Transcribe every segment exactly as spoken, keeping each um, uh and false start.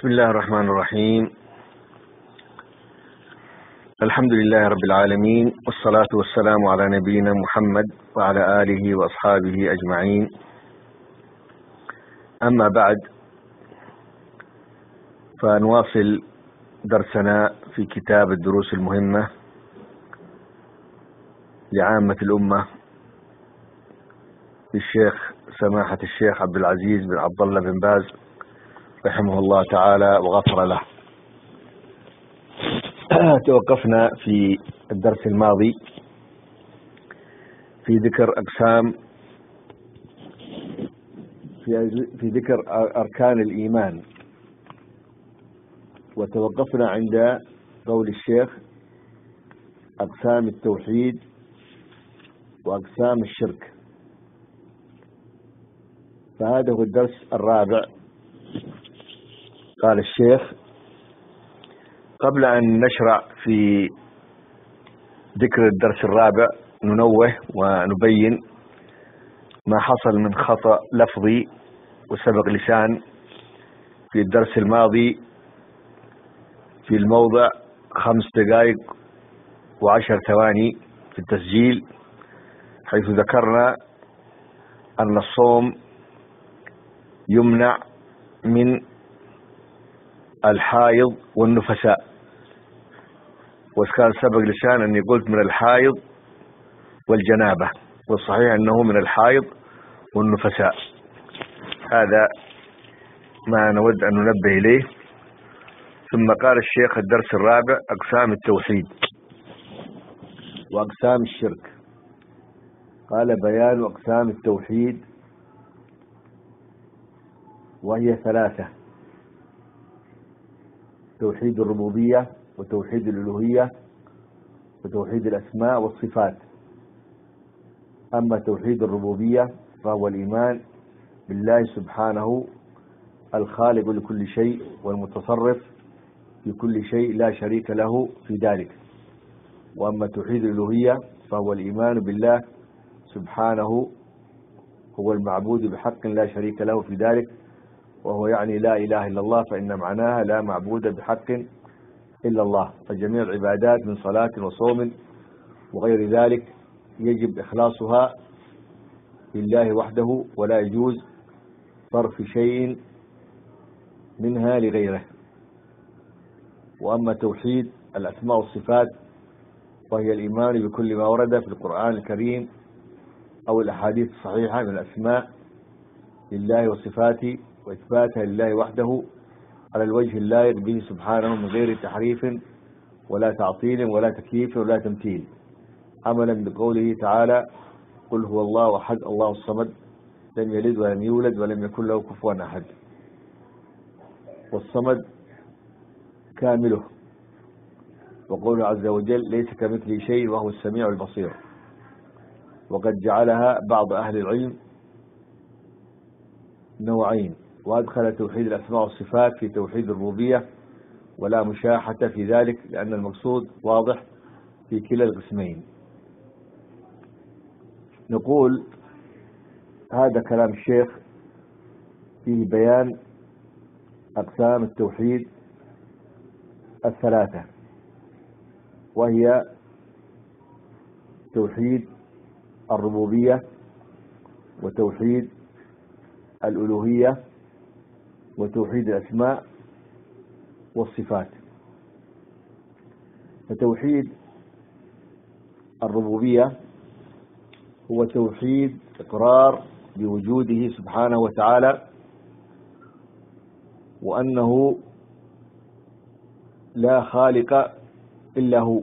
بسم الله الرحمن الرحيم. الحمد لله رب العالمين، والصلاة والسلام على نبينا محمد وعلى آله وأصحابه أجمعين. أما بعد، فنواصل درسنا في كتاب الدروس المهمة لعامة الأمة للشيخ سماحة الشيخ عبد العزيز بن عبد الله بن باز رحمه الله تعالى وغفر له. توقفنا في الدرس الماضي في ذكر أقسام في في ذكر أركان الإيمان، وتوقفنا عند قول الشيخ أقسام التوحيد وأقسام الشرك. فهذا هو الدرس الرابع. قال الشيخ: قبل أن نشرع في ذكر الدرس الرابع ننوه ونبين ما حصل من خطأ لفظي وسبق لسان في الدرس الماضي في الموضع خمس دقائق وعشر ثواني في التسجيل، حيث ذكرنا أن الصوم يمنع من الحائض والنفساء، وكان سبق لسان أني قلت من الحائض والجنابة، والصحيح أنه من الحائض والنفساء. هذا ما نود أن ننبه إليه. ثم قال الشيخ: الدرس الرابع أقسام التوحيد وأقسام الشرك. قال: بيان أقسام التوحيد، وهي ثلاثة: توحيد الربوبية، وتوحيد الألوهية، وتوحيد الأسماء والصفات. أما توحيد الربوبية فهو الإيمان بالله سبحانه الخالق لكل شيء والمتصرف في كل شيء لا شريك له في ذلك. وأما توحيد الألوهية فهو الإيمان بالله سبحانه هو المعبود بحق لا شريك له في ذلك، وهو يعني لا إله إلا الله، فإن معناها لا معبود بحق إلا الله. فجميع العبادات من صلاة وصوم وغير ذلك يجب إخلاصها لله وحده، ولا يجوز صرف شيء منها لغيره. وأما توحيد الأسماء والصفات وهي الإيمان بكل ما ورد في القرآن الكريم أو الأحاديث الصحيحة من الأسماء لله وصفاته، وإثباتها لله وحده على الوجه اللائق به سبحانه من غير تحريف ولا تعطيل ولا تكييف ولا تمثيل، عملا بقوله تعالى: قل هو الله أحد الله الصمد لم يلد ولم يولد ولم يكن له كفوا أحد. والصمد كامله. وقوله عز وجل: ليس كمثله شيء وهو السميع البصير. وقد جعلها بعض أهل العلم نوعين، وأدخل توحيد الأسماء والصفات في توحيد الربوبية، ولا مشاحة في ذلك، لأن المقصود واضح في كلا القسمين. نقول: هذا كلام الشيخ فيه بيان أقسام التوحيد الثلاثة، وهي توحيد الربوبية، وتوحيد الألوهية، وتوحيد الأسماء والصفات. فتوحيد الربوبية هو توحيد إقرار بوجوده سبحانه وتعالى، وأنه لا خالق إلا هو،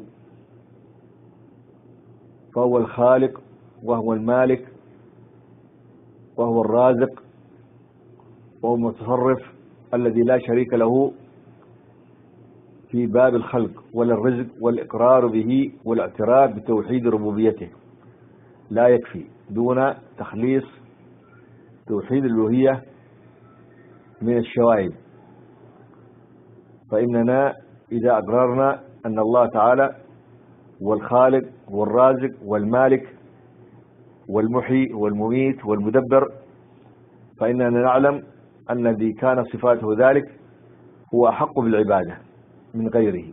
فهو الخالق وهو المالك وهو الرازق وهو المتصرف الذي لا شريك له في باب الخلق ولا الرزق. والإقرار به والاعتراف بتوحيد ربوبيته لا يكفي دون تخليص توحيد الألوهية من الشوائب. فإننا إذا أقررنا أن الله تعالى هو الخالق والرازق والمالك والمحيي والمميت والمدبر، فإننا نعلم أن الذي كان صفاته ذلك هو أحق بالعبادة من غيره.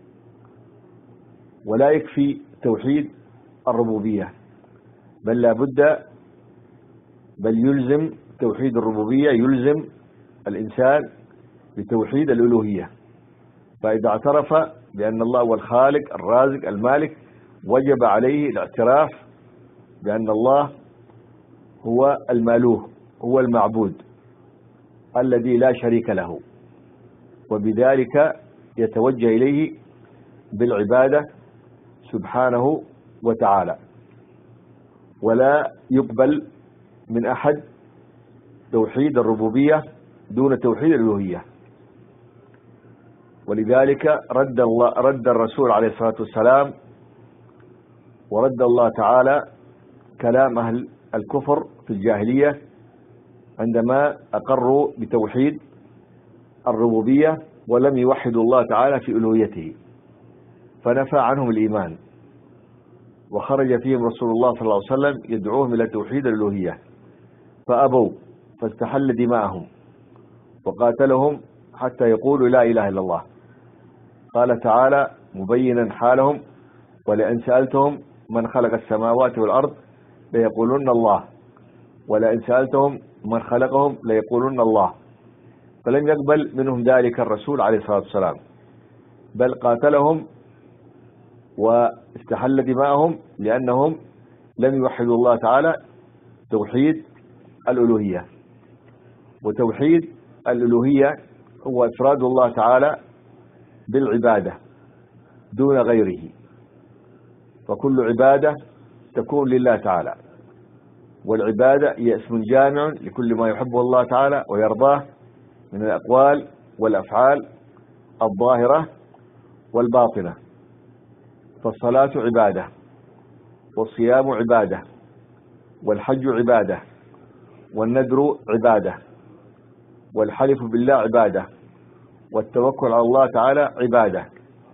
ولا يكفي توحيد الربوبية، بل لا بد بل يلزم توحيد الربوبية يلزم الإنسان بتوحيد الألوهية. فإذا اعترف بأن الله هو الخالق الرازق المالك وجب عليه الاعتراف بأن الله هو المألوه، هو المعبود الذي لا شريك له، وبذلك يتوجه إليه بالعبادة سبحانه وتعالى. ولا يقبل من أحد توحيد الربوبية دون توحيد الألوهية. ولذلك رد الله رد الرسول عليه الصلاة والسلام ورد الله تعالى كلام أهل الكفر في الجاهلية عندما أقروا بتوحيد الربوبية ولم يوحدوا الله تعالى في ألوهيته، فنفى عنهم الإيمان، وخرج فيهم رسول الله صلى الله عليه وسلم يدعوهم إلى توحيد الألوهية فأبوا، فاستحل دماءهم وقاتلهم حتى يقولوا لا إله إلا الله. قال تعالى مبينا حالهم: ولئن سألتهم من خلق السماوات والأرض ليقولون الله، ولئن سألتهم من خلقهم ليقولون الله. فلم يقبل منهم ذلك الرسول عليه الصلاة والسلام، بل قاتلهم واستحل دماءهم لأنهم لم يوحدوا الله تعالى توحيد الألوهية. وتوحيد الألوهية هو إفراد الله تعالى بالعبادة دون غيره، فكل عبادة تكون لله تعالى، والعبادة هي اسم جامع لكل ما يحبه الله تعالى ويرضاه من الأقوال والأفعال الظاهرة والباطنة. فالصلاة عبادة، والصيام عبادة، والحج عبادة، والنذر عبادة، والحلف بالله عبادة، والتوكل على الله تعالى عبادة،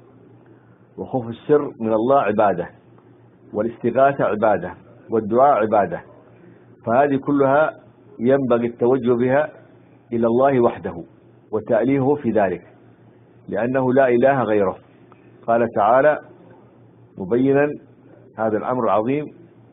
وخوف السر من الله عبادة، والاستغاثة عبادة، والدعاء عبادة. فهذه كلها ينبغي التوجه بها إلى الله وحده وتأليهه في ذلك، لأنه لا إله غيره. قال تعالى مبينا هذا الأمر العظيم: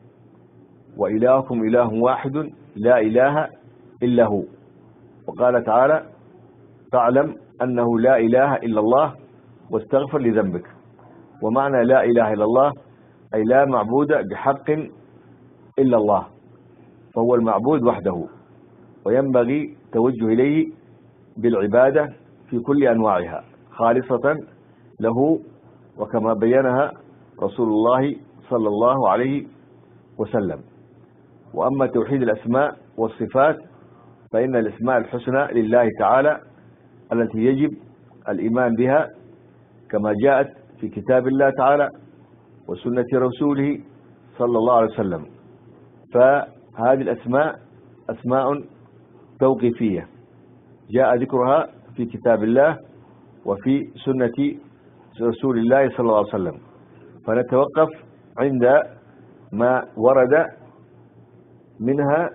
وإلهكم إله واحد لا إله إلا هو. وقال تعالى: فاعلم أنه لا إله إلا الله واستغفر لذنبك. ومعنى لا إله إلا الله أي لا معبود بحق إلا الله، فهو المعبود وحده، وينبغي التوجه إليه بالعبادة في كل أنواعها خالصة له، وكما بينها رسول الله صلى الله عليه وسلم. وأما توحيد الأسماء والصفات فإن الأسماء الحسنى لله تعالى التي يجب الإيمان بها كما جاءت في كتاب الله تعالى وسنة رسوله صلى الله عليه وسلم. فهذه الأسماء أسماء توقيفية جاء ذكرها في كتاب الله وفي سنة رسول الله صلى الله عليه وسلم، فنتوقف عند ما ورد منها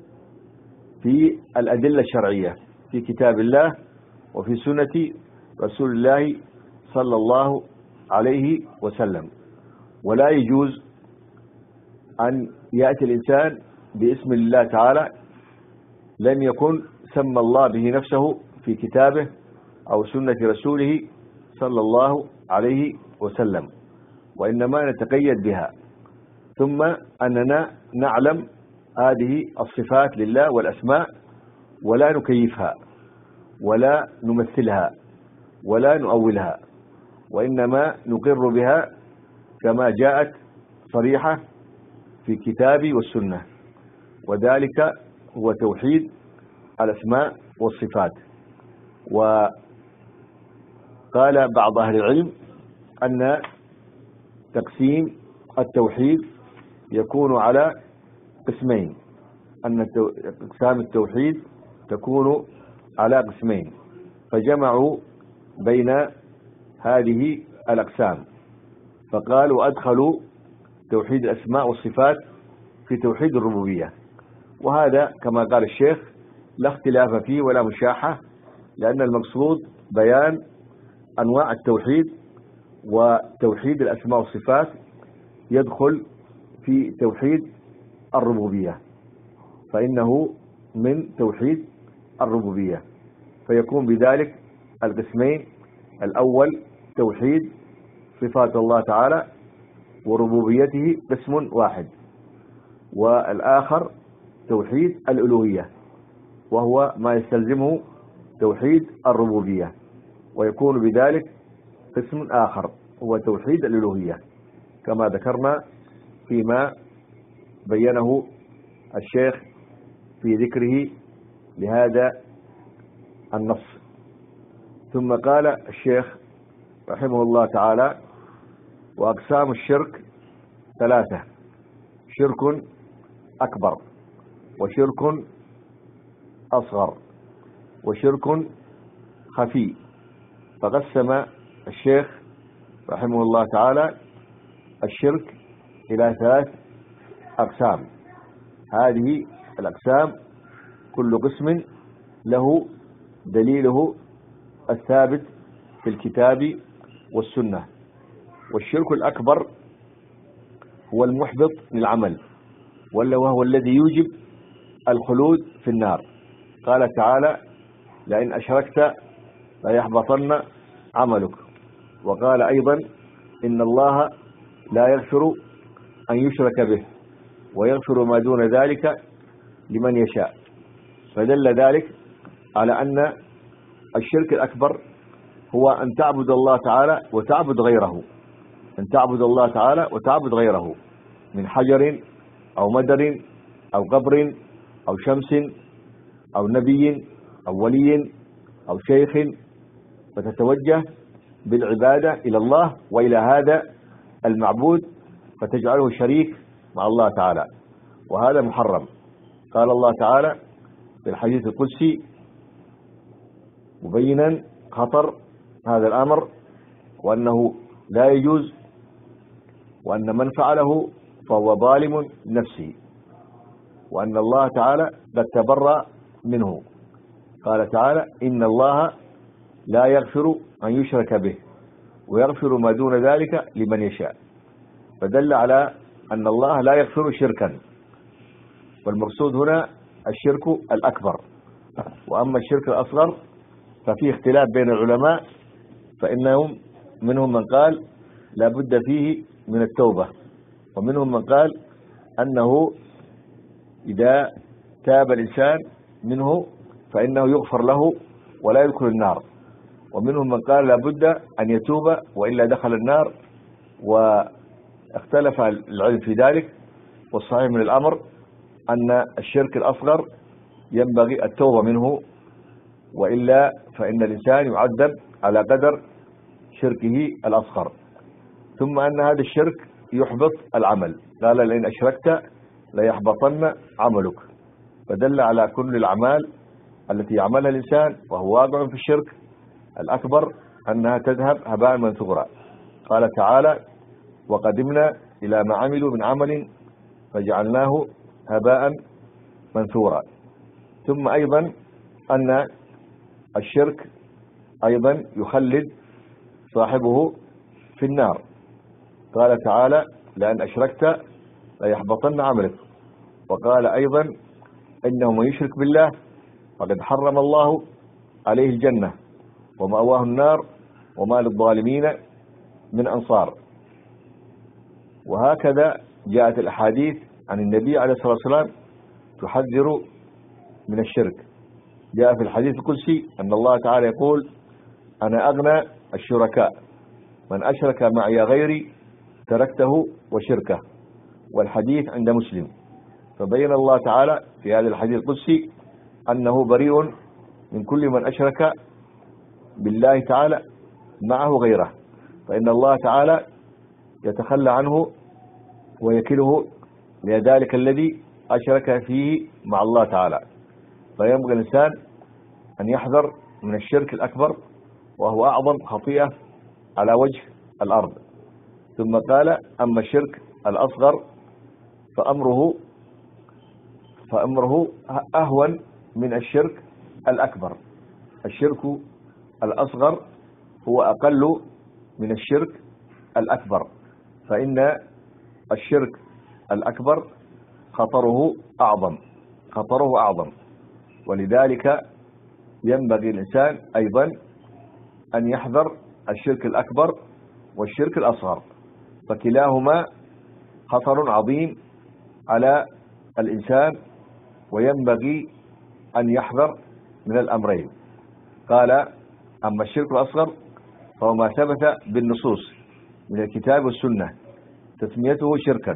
في الأدلة الشرعية في كتاب الله وفي سنة رسول الله صلى الله عليه وسلم. ولا يجوز أن يأتي الإنسان باسم الله تعالى لم يكن سمى الله به نفسه في كتابه أو سنة رسوله صلى الله عليه وسلم، وإنما نتقيد بها، ثم أننا نعلم هذه الصفات لله والأسماء ولا نكيفها ولا نمثلها ولا نؤولها، وإنما نقر بها كما جاءت صريحة في الكتاب والسنة، وذلك هو توحيد الأسماء والصفات. وقال بعض أهل العلم أن تقسيم التوحيد يكون على قسمين، أن أقسام التوحيد تكون على قسمين، فجمعوا بين هذه الأقسام فقالوا أدخلوا توحيد الأسماء والصفات في توحيد الربوبية. وهذا كما قال الشيخ لا اختلاف فيه ولا مشاحة، لأن المقصود بيان أنواع التوحيد، وتوحيد الأسماء والصفات يدخل في توحيد الربوبية، فإنه من توحيد الربوبية، فيكون بذلك القسمين: الأول توحيد صفات الله تعالى وربوبيته قسم واحد، والآخر توحيد الألوهية وهو ما يستلزمه توحيد الربوبية، ويكون بذلك قسم آخر هو توحيد الألوهية، كما ذكرنا فيما بينه الشيخ في ذكره لهذا النص. ثم قال الشيخ رحمه الله تعالى: وأقسام الشرك ثلاثة: شرك أكبر، وشرك أصغر، وشرك خفي. فقسم الشيخ رحمه الله تعالى الشرك إلى ثلاث أقسام. هذه الأقسام كل قسم له دليله الثابت في الكتاب والسنة. والشرك الأكبر هو المحبط للعمل، وهو الذي يوجب الخلود في النار. قال تعالى: لئن أشركت ليحبطن عملك. وقال أيضا: إن الله لا يغفر أن يشرك به ويغفر ما دون ذلك لمن يشاء. فدل ذلك على أن الشرك الأكبر هو أن تعبد الله تعالى وتعبد غيره، أن تعبد الله تعالى وتعبد غيره من حجر أو مدر أو قبر أو شمس أو نبي أو ولي أو شيخ، فتتوجه بالعبادة إلى الله وإلى هذا المعبود فتجعله شريك مع الله تعالى، وهذا محرم. قال الله تعالى في الحديث القدسي مبينا خطر هذا الأمر، وأنه لا يجوز، وأن من فعله فهو ظالم لنفسه، وأن الله تعالى قد تبرأ منه. قال تعالى: إن الله لا يغفر أن يشرك به ويغفر ما دون ذلك لمن يشاء. فدل على أن الله لا يغفر شركا، والمقصود هنا الشرك الأكبر. وأما الشرك الأصغر ففيه اختلاف بين العلماء، فإنهم منهم من قال لا بد فيه من التوبة، ومنهم من قال أنه إذا تاب الإنسان منه فإنه يغفر له ولا يدخل النار، ومنهم من قال لا بد أن يتوب وإلا دخل النار. واختلف العلم في ذلك، والصحيح من الأمر أن الشرك الأصغر ينبغي التوبة منه، وإلا فإن الإنسان يعذب على قدر شركه الأصغر. ثم أن هذا الشرك يحبط العمل، قال: لئن أشركت ليحبطن عملك. فدل على كل الأعمال التي يعملها الإنسان وهو واقع في الشرك الأكبر أنها تذهب هباء منثورا. قال تعالى: وقدمنا إلى ما عملوا من عمل فجعلناه هباء منثورا. ثم أيضا أن الشرك أيضا يخلد صاحبه في النار. قال تعالى: لأن أشركت ليحبطن عملك. وقال أيضا: إنه من يشرك بالله فقد حرم الله عليه الجنة ومأواه النار وما للظالمين من أنصار. وهكذا جاءت الأحاديث عن النبي عليه الصلاة والسلام تحذر من الشرك. جاء في الحديث القدسي أن الله تعالى يقول: أنا أغنى الشركاء، من أشرك معي غيري تركته وشركه. والحديث عند مسلم. فبين الله تعالى في هذا الحديث القدسي أنه بريء من كل من أشرك بالله تعالى معه غيره، فإن الله تعالى يتخلى عنه ويكله لذلك الذي أشرك فيه مع الله تعالى. فينبغي الإنسان أن يحذر من الشرك الأكبر، وهو أعظم خطيئة على وجه الأرض. ثم قال: أما الشرك الأصغر فأمره فأمره أهون من الشرك الأكبر. الشرك الأصغر هو أقل من الشرك الأكبر، فإن الشرك الأكبر خطره أعظم خطره أعظم ولذلك ينبغي الإنسان أيضا أن يحذر الشرك الأكبر والشرك الأصغر، فكلاهما خطر عظيم على الإنسان وينبغي أن يحذر من الأمرين. قال: أما الشرك الأصغر فهو ما ثبت بالنصوص من الكتاب والسنة تسميته شركا،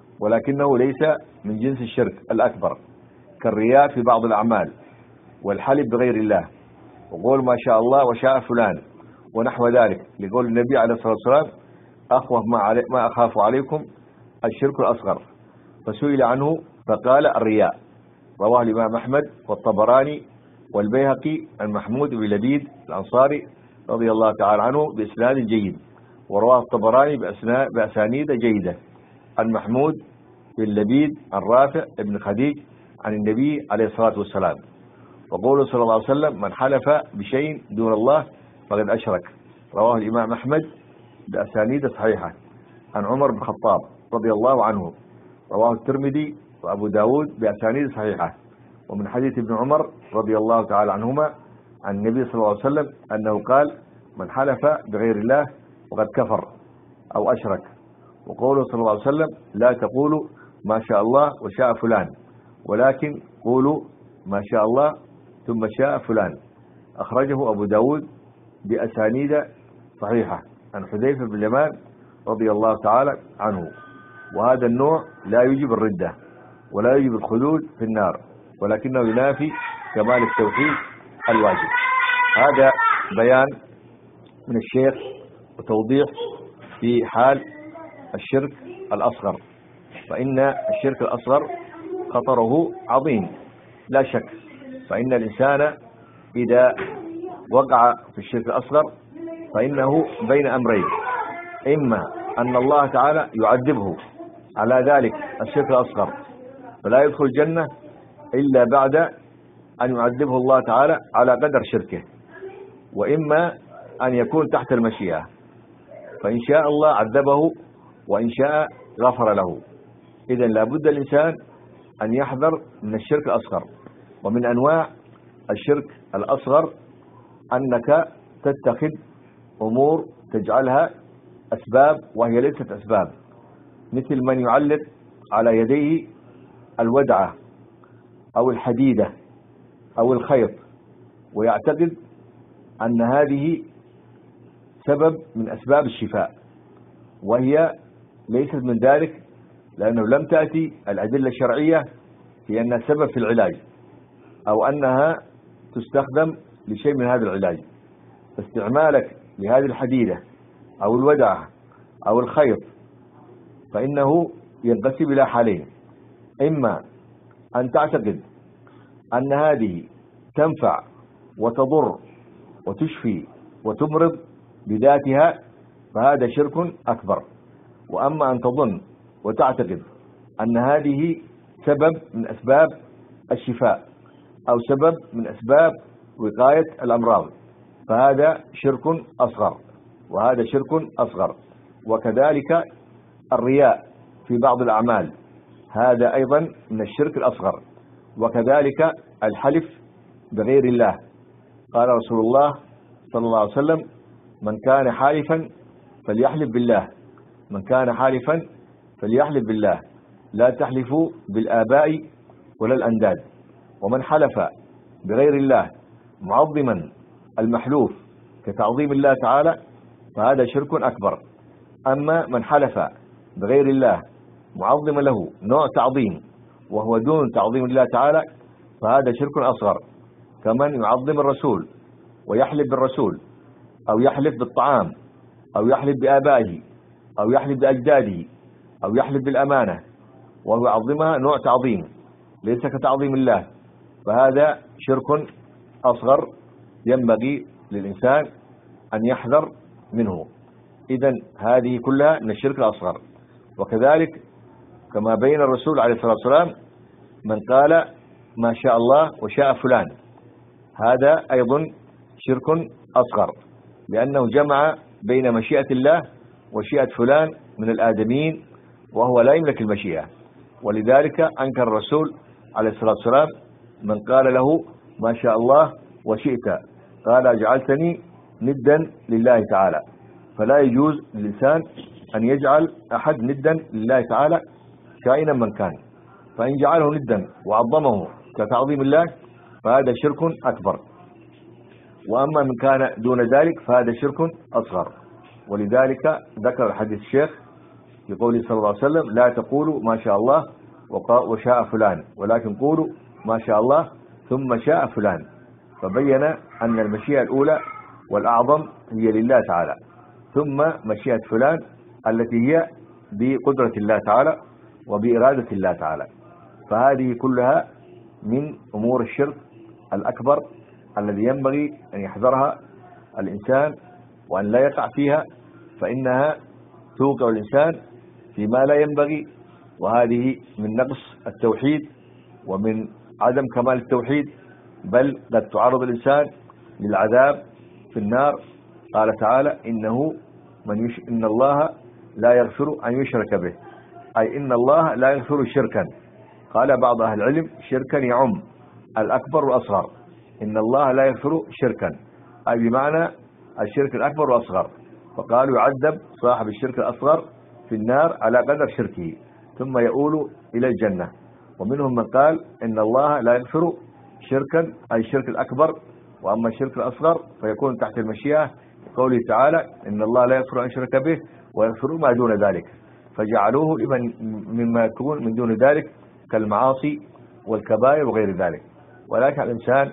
ولكنه ليس من جنس الشرك الأكبر، كالرياء في بعض الأعمال والحلف بغير الله وقول ما شاء الله وشاء فلان ونحو ذلك، لقول النبي عليه الصلاة والسلام: أخوف ما, علي ما أخاف عليكم الشرك الأصغر، فسئل عنه فقال: الرياء. رواه الإمام أحمد والطبراني والبيهقي عن محمود بن لبيد الأنصاري رضي الله تعالى عنه بإسناد جيد، ورواه الطبراني بأسانيد جيدة عن محمود بن لبيد عن رافع بن خديج عن النبي عليه الصلاة والسلام. وقوله صلى الله عليه وسلم: من حلف بشيء دون الله فقد أشرك. رواه الإمام أحمد بأسانيد صحيحة عن عمر بن الخطاب رضي الله عنه. رواه الترمذي وأبو داود بأسانيد صحيحة ومن حديث ابن عمر رضي الله تعالى عنهما عن النبي صلى الله عليه وسلم أنه قال: من حلف بغير الله وقد كفر أو أشرك. وقوله صلى الله عليه وسلم: لا تقولوا ما شاء الله وشاء فلان، ولكن قولوا ما شاء الله ثم شاء فلان. أخرجه أبو داود بأسانيد صحيحة عن حذيفة بن اليمان رضي الله تعالى عنه. وهذا النوع لا يجب الردة ولا يجب الخلود في النار، ولكنه ينافي كمال التوحيد الواجب. هذا بيان من الشيخ وتوضيح في حال الشرك الأصغر، فإن الشرك الأصغر خطره عظيم لا شك، فإن الإنسان إذا وقع في الشرك الأصغر فإنه بين أمرين: إما أن الله تعالى يعذبه على ذلك الشرك الأصغر فلا يدخل الجنة إلا بعد أن يعذبه الله تعالى على قدر شركه، وإما أن يكون تحت المشيئة، فإن شاء الله عذبه وإن شاء غفر له. إذن لابد الإنسان أن يحذر من الشرك الأصغر. ومن أنواع الشرك الأصغر أنك تتخذ أمور تجعلها أسباب وهي ليست أسباب، مثل من يعلق على يديه الودعة أو الحديدة أو الخيط ويعتقد أن هذه سبب من أسباب الشفاء، وهي ليست من ذلك، لأنه لم تأتي الأدلة الشرعية في أنها سبب في العلاج أو أنها تستخدم لشيء من هذا العلاج. فاستعمالك لهذه الحديدة أو الودعة أو الخيط فإنه ينقسم إلى حالين: إما أن تعتقد أن هذه تنفع وتضر وتشفي وتمرض بذاتها فهذا شرك أكبر، وأما أن تظن وتعتقد أن هذه سبب من أسباب الشفاء أو سبب من أسباب وقاية الأمراض فهذا شرك أصغر، وهذا شرك أصغر. وكذلك الرياء في بعض الأعمال هذا أيضا من الشرك الأصغر، وكذلك الحلف بغير الله. قال رسول الله صلى الله عليه وسلم: من كان حالفا فليحلف بالله من كان حالفا فليحلف بالله لا تحلفوا بالآباء ولا الأنداد. ومن حلف بغير الله معظما المحلوف كتعظيم الله تعالى فهذا شرك أكبر. أما من حلف بغير الله معظما له نوع تعظيم وهو دون تعظيم الله تعالى فهذا شرك أصغر، كمن يعظم الرسول ويحلف بالرسول أو يحلف بالطعام أو يحلف بآبائه أو يحلف بأجداده أو يحلف بالأمانة وهو يعظمها نوع تعظيم ليس كتعظيم الله، فهذا شرك أصغر ينبغي للإنسان أن يحذر منه. إذن هذه كلها من الشرك الأصغر. وكذلك كما بين الرسول عليه الصلاة والسلام من قال ما شاء الله وشاء فلان، هذا أيضا شرك أصغر، لأنه جمع بين مشيئة الله ومشيئة فلان من الآدمين وهو لا يملك المشيئة. ولذلك أنكر الرسول عليه الصلاة والسلام من قال له ما شاء الله وشئت، قال جعلتني ندا لله تعالى. فلا يجوز للإنسان أن يجعل أحد ندا لله تعالى كائنا من كان، فإن جعله ندا وعظمه كتعظيم الله فهذا شرك أكبر، وأما من كان دون ذلك فهذا شرك أصغر. ولذلك ذكر الحديث الشيخ في قوله صلى الله عليه وسلم لا تقولوا ما شاء الله وشاء فلان، ولكن قولوا ما شاء الله ثم شاء فلان. فبين أن المشيئة الأولى والأعظم هي لله تعالى، ثم مشيئة فلان التي هي بقدرة الله تعالى وبإرادة الله تعالى. فهذه كلها من أمور الشرك الأكبر الذي ينبغي أن يحذرها الإنسان وأن لا يقع فيها، فإنها توقع الإنسان فيما لا ينبغي، وهذه من نقص التوحيد ومن عدم كمال التوحيد، بل قد تعرض الإنسان للعذاب في النار. قال تعالى إنه من يش... إن الله لا يغفر أن يشرك به، أي إن الله لا يغفر شركا. قال بعض أهل العلم شركا يعم الأكبر والأصغر، إن الله لا يغفر شركا أي بمعنى الشرك الأكبر والأصغر، فقالوا يعذب صاحب الشرك الأصغر في النار على قدر شركه ثم يؤول إلى الجنة. ومنهم من قال إن الله لا يغفر شركا أي الشرك الأكبر، وأما الشرك الأصغر فيكون تحت المشيئة قوله تعالى إن الله لا يغفر أن يشرك به ويغفر ما دون ذلك، فجعلوه لمن مما يكون من دون ذلك كالمعاصي والكبائر وغير ذلك. ولكن الإنسان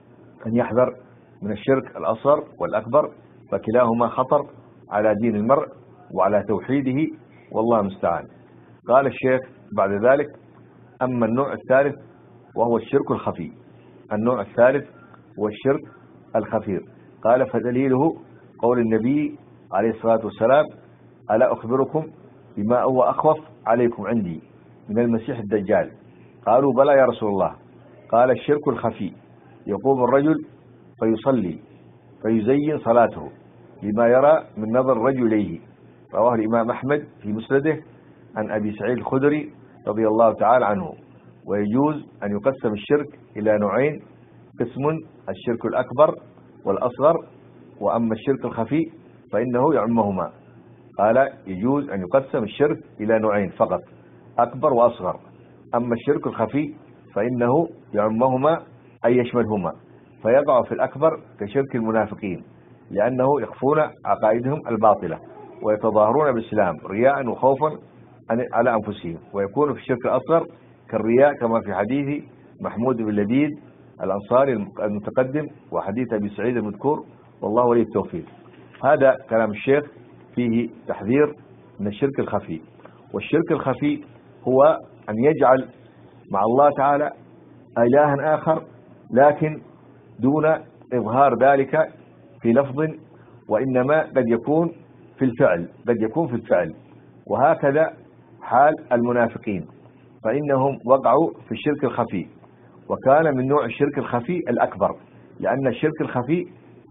أن يحذر من الشرك الأصغر والأكبر، فكلاهما خطر على دين المرء وعلى توحيده، والله المستعان. قال الشيخ بعد ذلك أما النوع الثالث وهو الشرك الخفي. النوع الثالث هو الشرك الخفي. قال فدليله قول النبي عليه الصلاة والسلام ألا أخبركم بما هو أخوف عليكم عندي من المسيح الدجال؟ قالوا بلى يا رسول الله. قال الشرك الخفي يقوم الرجل فيصلي فيزين صلاته لما يرى من نظر الرجل إليه. رواه الإمام أحمد في مسنده عن أبي سعيد الخدري رضي الله تعالى عنه. ويجوز أن يقسم الشرك إلى نوعين: قسم الشرك الأكبر والأصغر، وأما الشرك الخفي فإنه يعمهما. قال يجوز أن يقسم الشرك إلى نوعين فقط: أكبر وأصغر. أما الشرك الخفي فإنه يعمهما أي يشملهما، فيقع في الأكبر كشرك المنافقين، لأنه يخفون عقائدهم الباطلة ويتظاهرون بالإسلام رياء وخوفا على أنفسهم. ويكون في الشرك الأصغر كالرياء كما في حديث محمود بن لبيد الأنصاري المتقدم وحديث أبي سعيد المذكور، والله ولي التوفيق. هذا كلام الشيخ فيه تحذير من الشرك الخفي. والشرك الخفي هو أن يجعل مع الله تعالى إلها آخر، لكن دون إظهار ذلك في لفظ، وإنما قد يكون في الفعل قد يكون في الفعل وهكذا حال المنافقين، فإنهم وقعوا في الشرك الخفي، وكان من نوع الشرك الخفي الأكبر، لأن الشرك الخفي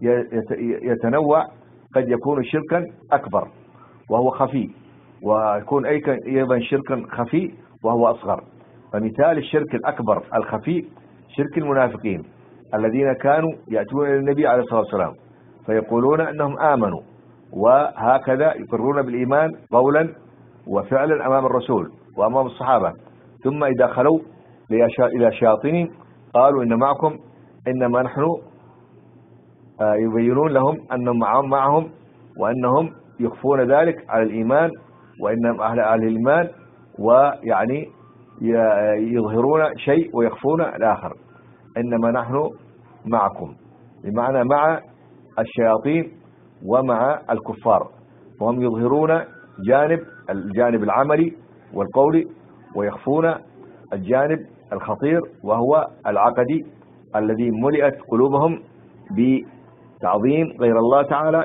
يتنوع، قد يكون شركا أكبر وهو خفي، ويكون أيضا شركا خفي وهو أصغر. فمثال الشرك الأكبر الخفي شرك المنافقين الذين كانوا يأتون إلى النبي عليه الصلاة والسلام فيقولون أنهم آمنوا، وهكذا يقرون بالإيمان قولا وفعلا أمام الرسول وأمام الصحابة، ثم إذا خلوا إلى شياطين قالوا إن معكم إنما نحن يبينون لهم أنهم معهم معهم وأنهم يخفون ذلك على الإيمان وإنهم أهل أهل الإيمان، ويعني يظهرون شيء ويخفون الآخر. إنما نحن معكم بمعنى مع الشياطين ومع الكفار، وهم يظهرون جانب الجانب العملي والقولي ويخفون الجانب الخطير وهو العقدي الذي ملئت قلوبهم بتعظيم غير الله تعالى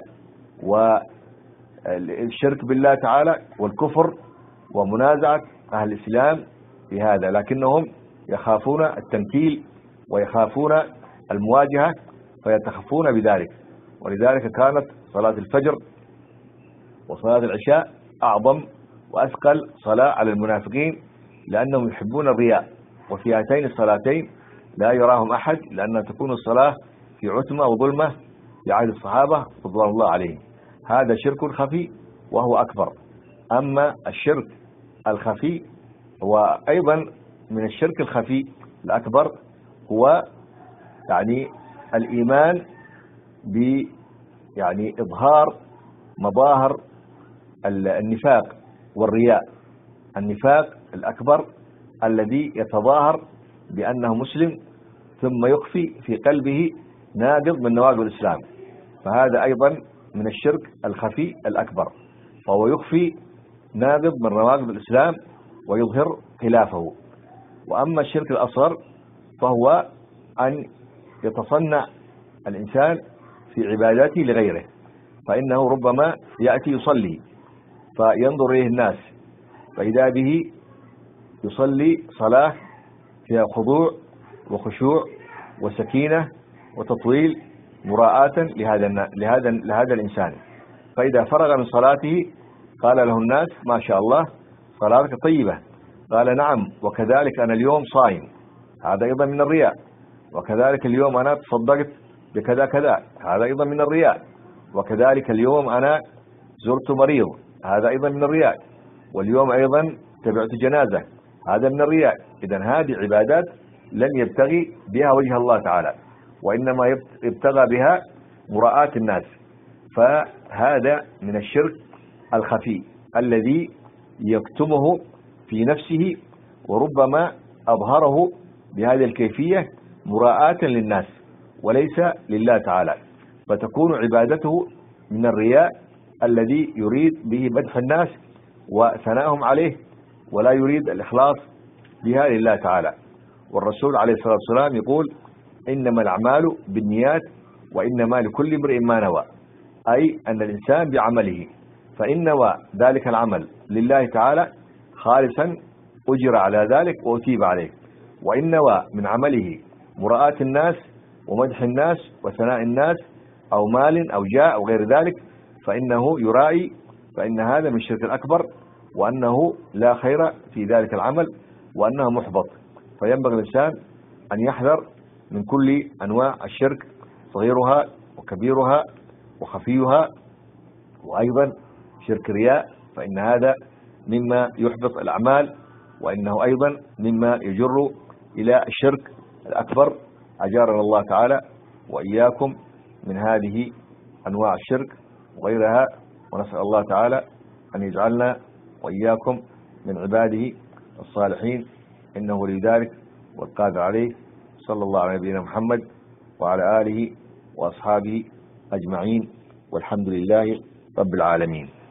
والشرك بالله تعالى والكفر ومنازعة أهل الإسلام في هذا، لكنهم يخافون التنكيل ويخافون المواجهة، فيتخفون بذلك. ولذلك كانت صلاة الفجر وصلاة العشاء أعظم وأثقل صلاة على المنافقين، لأنهم يحبون الرياء، وفي هاتين الصلاتين لا يراهم أحد، لأن تكون الصلاة في عتمة وظلمة في عهد الصحابة رضوان الله عليهم. هذا شرك خفي وهو أكبر. أما الشرك الخفي هو أيضا من الشرك الخفي الأكبر، هو يعني الإيمان ب يعني إظهار مظاهر النفاق والرياء. النفاق الأكبر الذي يتظاهر بأنه مسلم ثم يخفي في قلبه ناقض من نواقض الإسلام، فهذا أيضا من الشرك الخفي الأكبر، فهو يخفي ناقض من نواقض الإسلام ويظهر خلافه. وأما الشرك الأصغر فهو أن يتصنع الإنسان في عباداته لغيره، فإنه ربما يأتي يصلي فينظر إليه الناس، فإذا به يصلي صلاة فيها خضوع وخشوع وسكينة وتطويل مراءة لهذا لهذا لهذا الإنسان، فإذا فرغ من صلاته قال له الناس: ما شاء الله صلاتك طيبة. قال: نعم، وكذلك أنا اليوم صائم، هذا أيضا من الرياء. وكذلك اليوم أنا تصدقت بكذا كذا، هذا أيضا من الرياء. وكذلك اليوم أنا زرت مريض، هذا أيضا من الرياء. واليوم أيضا تبعت جنازة، هذا من الرياء. إذن هذه عبادات لن يبتغي بها وجه الله تعالى، وإنما يبتغى بها مراءة الناس، فهذا من الشرك الخفي الذي يكتمه في نفسه، وربما أظهره بهذه الكيفية مراءة للناس وليس لله تعالى، فتكون عبادته من الرياء الذي يريد به مدح الناس وثناءهم عليه، ولا يريد الإخلاص بها لله تعالى. والرسول عليه الصلاة والسلام يقول: إنما الأعمال بالنيات وإنما لكل امرئ ما نوى، أي أن الإنسان بعمله فإن نوى ذلك العمل لله تعالى خالصا أجر على ذلك وأثيب عليه، وإن نوى من عمله مراءة الناس ومدح الناس وثناء الناس أو مال أو جاء أو غير ذلك فإنه يرائي، فإن هذا من الشرك الأكبر، وأنه لا خير في ذلك العمل، وأنه محبط. فينبغي الإنسان أن يحذر من كل أنواع الشرك، صغيرها وكبيرها وخفيها، وأيضا شرك رياء، فإن هذا مما يحبط الأعمال، وإنه أيضا مما يجر إلى الشرك الأكبر. أجارنا الله تعالى وإياكم من هذه أنواع الشرك وغيرها، ونسأل الله تعالى أن يجعلنا وإياكم من عباده الصالحين، إنه لذلك والقادر عليه. صلى الله على نبينا محمد وعلى آله وأصحابه أجمعين، والحمد لله رب العالمين.